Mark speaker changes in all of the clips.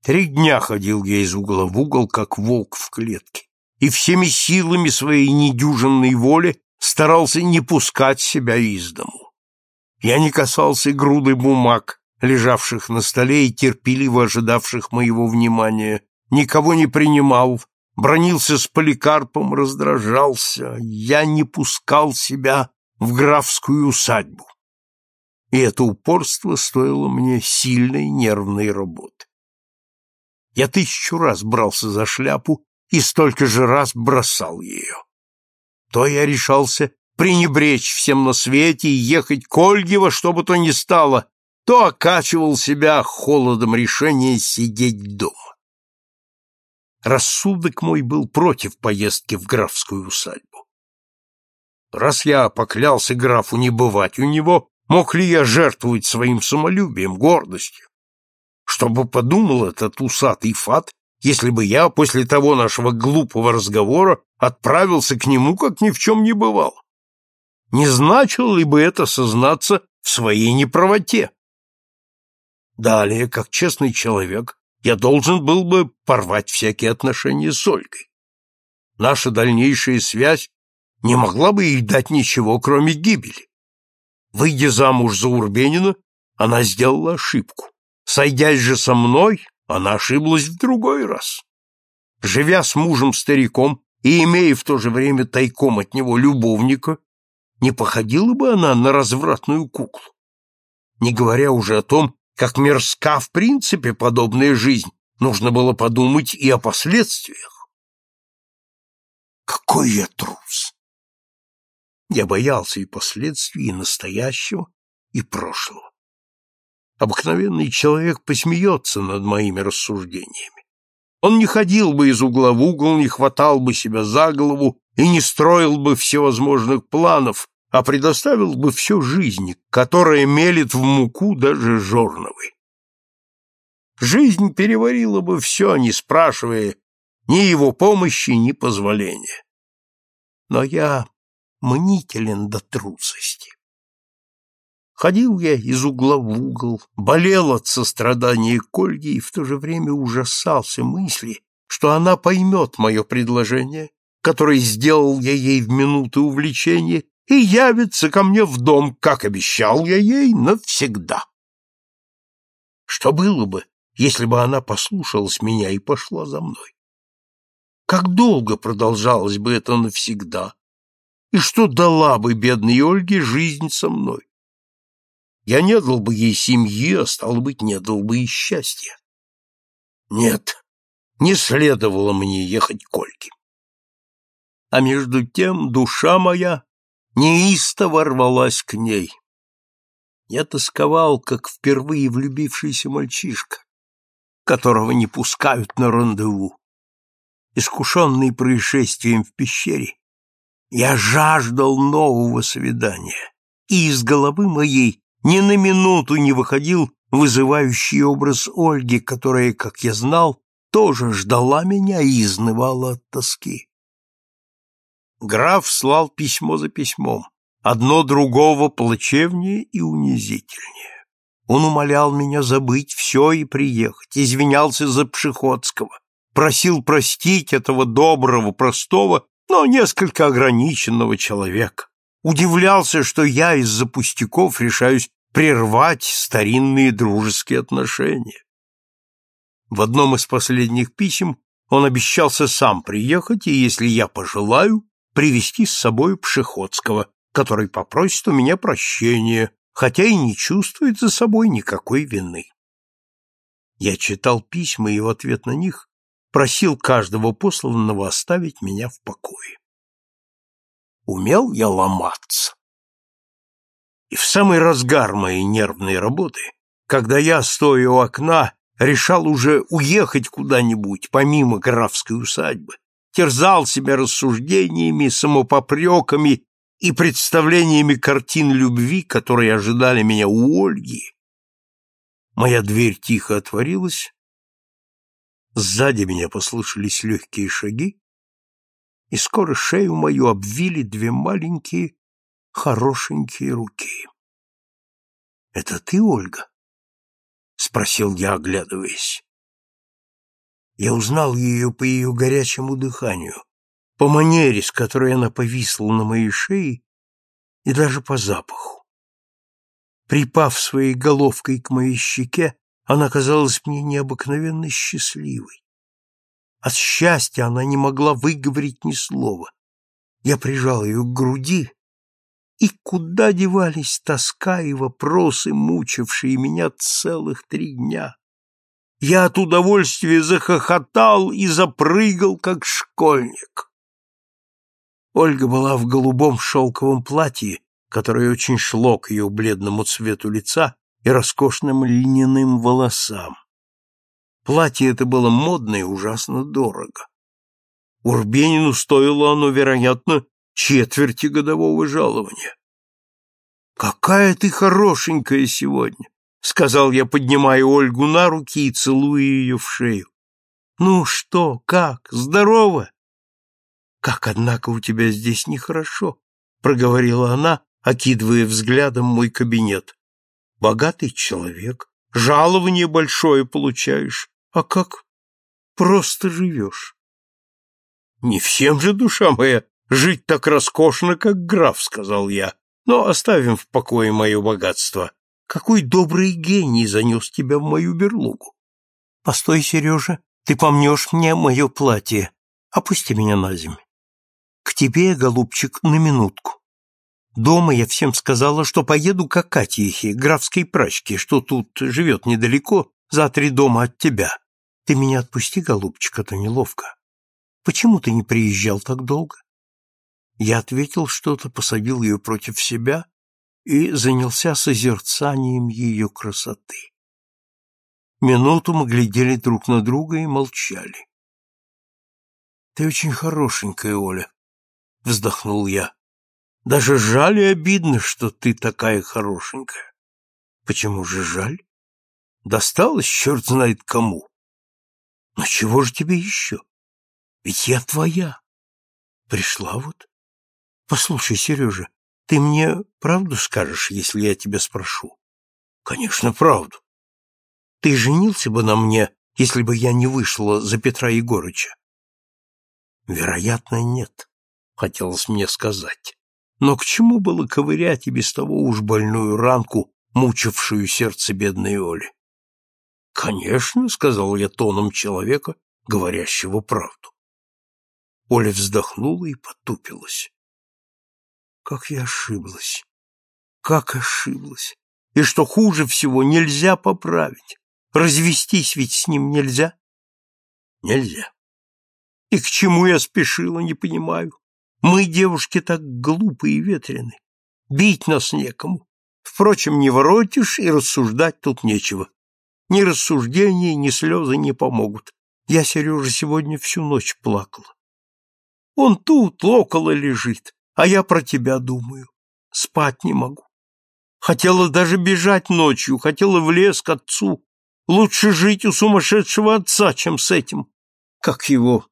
Speaker 1: 3 дня ходил я из угла в угол, как волк в клетке, и всеми силами своей недюжинной воли старался не пускать себя из дому. Я не касался груды бумаг, лежавших на столе и терпеливо ожидавших моего внимания, никого не принимал, бранился с Поликарпом, раздражался. Я не пускал себя в графскую усадьбу. И это упорство стоило мне сильной нервной работы. Я 1000 раз брался за шляпу и столько же раз бросал ее. То я решался пренебречь всем на свете и ехать к Ольге во что бы то ни стало, то окачивал себя холодом решения сидеть дома. Рассудок мой был против поездки в графскую усадьбу. Раз я поклялся графу не бывать у него, мог ли я жертвовать своим самолюбием, гордостью? Что бы подумал этот усатый фат, если бы я после того нашего глупого разговора отправился к нему, как ни в чем не бывало? Не значило ли бы это сознаться в своей неправоте? Далее, как честный человек, я должен был бы порвать всякие отношения с Ольгой. Наша дальнейшая связь не могла бы ей дать ничего, кроме гибели. Выйдя замуж за Урбенина, она сделала ошибку. Сойдясь же со мной, она ошиблась в другой раз. Живя с мужем-стариком и имея в то же время тайком от него любовника, не походила бы она на развратную куклу. Не говоря уже о том, как мерзка в принципе подобная жизнь, нужно было подумать и о последствиях. Какой я трус! Я боялся и последствий, и настоящего, и прошлого. Обыкновенный человек посмеется над моими рассуждениями. Он не ходил бы из угла в угол, не хватал бы себя за голову и не строил бы всевозможных планов, а предоставил бы все жизни, которая мелет в муку даже жорновой. Жизнь переварила бы все, не спрашивая ни его помощи, ни позволения. Но я мнителен до трусости. Ходил я из угла в угол, болел от сострадания к Ольге и в то же время ужасался мысли, что она поймет мое предложение, которое сделал я ей в минуты увлечения, и явится ко мне в дом, как обещал я ей, навсегда. Что было бы, если бы она послушалась меня и пошла за мной? Как долго продолжалось бы это навсегда? И что дала бы бедной Ольге жизнь со мной? Я не дал бы ей семьи, а, стало быть, не дал бы и счастья. Нет, не следовало мне ехать к Ольге. А между тем душа моя неистово рвалась к ней. Я тосковал, как впервые влюбившийся мальчишка, которого не пускают на рандеву. Искушенный происшествием в пещере, я жаждал нового свидания, и из головы моей ни на минуту не выходил вызывающий образ Ольги, которая, как я знал, тоже ждала меня и изнывала от тоски. Граф слал письмо за письмом, одно другого плачевнее и унизительнее. Он умолял меня забыть все и приехать, извинялся за Пшеходского, просил простить этого доброго, простого, но несколько ограниченного человека. Удивлялся, что я из-за пустяков решаюсь прервать старинные дружеские отношения. В одном из последних писем он обещался сам приехать и, если я пожелаю, привезти с собой Пшеходского, который попросит у меня прощения, хотя и не чувствует за собой никакой вины. Я читал письма и в ответ на них просил каждого посланного оставить меня в покое. Умел я ломаться. И в самый разгар моей нервной работы, когда я, стоя у окна, решал уже уехать куда-нибудь, помимо графской усадьбы, терзал себя рассуждениями, самопопреками и представлениями картин любви, которые ожидали меня у Ольги, моя дверь тихо отворилась, сзади меня послышались легкие шаги, и скоро шею мою обвили 2 маленькие, хорошенькие руки. — Это ты, Ольга? — спросил я, оглядываясь. Я узнал ее по ее горячему дыханию, по манере, с которой она повисла на моей шее, и даже по запаху. Припав своей головкой к моей щеке, она казалась мне необыкновенно счастливой. От счастья она не могла выговорить ни слова. Я прижал ее к груди, и куда девались тоска и вопросы, мучившие меня целых 3 дня? Я от удовольствия захохотал и запрыгал, как школьник. Ольга была в голубом шелковом платье, которое очень шло к ее бледному цвету лица и роскошным льняным волосам. Платье это было модно и ужасно дорого. Урбенину стоило оно, вероятно, 1/4 годового жалования. «Какая ты хорошенькая сегодня!» — сказал я, поднимая Ольгу на руки и целуя ее в шею. «Ну что, как, здорово?» «Как, однако, у тебя здесь нехорошо», — проговорила она, окидывая взглядом мой кабинет. «Богатый человек, жалование большое получаешь, а как просто живешь?» «Не всем же, душа моя, жить так роскошно, как граф», — сказал я, «но оставим в покое мое богатство. Какой добрый гений занес тебя в мою берлогу!» «Постой, Сережа, ты помнешь мне мое платье. Опусти меня на землю. К тебе, голубчик, на минутку. Дома я всем сказала, что поеду к Акатьихе, графской прачке, что тут живет недалеко, за 3 дома от тебя. Ты меня отпусти, голубчик, а то неловко. Почему ты не приезжал так долго?» Я ответил что-то, посадил ее против себя и занялся созерцанием ее красоты. Минуту мы глядели друг на друга и молчали. «Ты очень хорошенькая, Оля», — вздохнул я. «Даже жаль и обидно, что ты такая хорошенькая». «Почему же жаль? Досталось черт знает кому. Но чего же тебе еще? Ведь я твоя. Пришла вот. Послушай, Сережа, ты мне правду скажешь, если я тебя спрошу?» «Конечно, правду. Ты женился бы на мне, если бы я не вышла за Петра Егорыча?» «Вероятно, нет», — хотелось мне сказать. Но к чему было ковырять и без того уж больную ранку, мучившую сердце бедной Оли? «Конечно», — сказал я тоном человека, говорящего правду. Оля вздохнула и потупилась. «Как я ошиблась! Как ошиблась! И что хуже всего, нельзя поправить. Развестись ведь с ним нельзя?» «Нельзя. И к чему я спешила, не понимаю. Мы, девушки, так глупы и ветрены. Бить нас некому. Впрочем, не воротишь, и рассуждать тут нечего. Ни рассуждения, ни слезы не помогут. Я, Сережа, сегодня всю ночь плакала. Он тут, около лежит, а я про тебя думаю. Спать не могу. Хотела даже бежать ночью, хотела в лес к отцу. Лучше жить у сумасшедшего отца, чем с этим. Как его?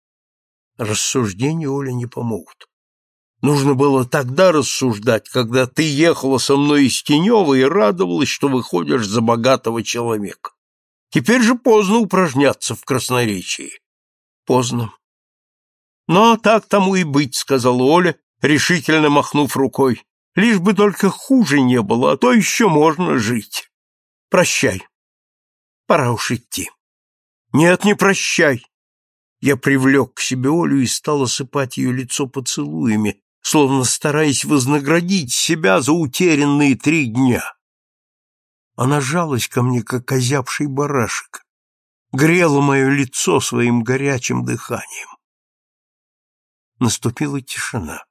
Speaker 1: Рассуждения, Оля, не помогут. Нужно было тогда рассуждать, когда ты ехала со мной из Тенева и радовалась, что выходишь за богатого человека. Теперь же поздно упражняться в красноречии. Поздно. Но так тому и быть, сказала Оля, решительно махнув рукой. Лишь бы только хуже не было, а то еще можно жить. Прощай. Пора уж идти. Нет, не прощай. Я привлек к себе Олю и стал осыпать ее лицо поцелуями, словно стараясь вознаградить себя за утерянные 3 дня. Она жалась ко мне, как озябший барашек, грела мое лицо своим горячим дыханием. Наступила тишина.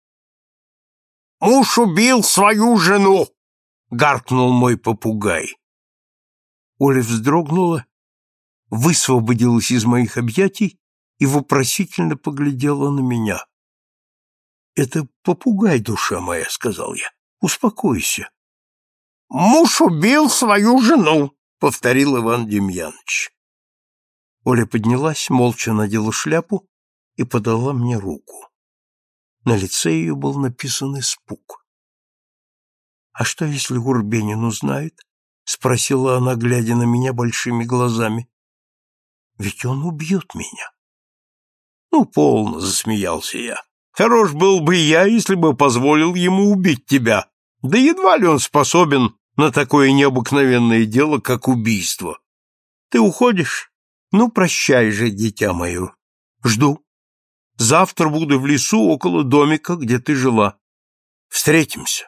Speaker 1: «Муж убил свою жену!» — гаркнул мой попугай. Оля вздрогнула, высвободилась из моих объятий и вопросительно поглядела на меня. «Это попугай, душа моя», — сказал я. «Успокойся». «Муж убил свою жену», — повторил Иван Демьяныч. Оля поднялась, молча надела шляпу и подала мне руку. На лице ее был написан испуг. «А что, если Урбенин узнает?» — спросила она, глядя на меня большими глазами. Ведь он убьет меня. Ну, полно, засмеялся я. Хорош был бы я, если бы позволил ему убить тебя. Да едва ли он способен на такое необыкновенное дело, как убийство. Ты уходишь? Ну, прощай же, дитя мое. Жду. Завтра буду в лесу около домика, где ты жила. Встретимся.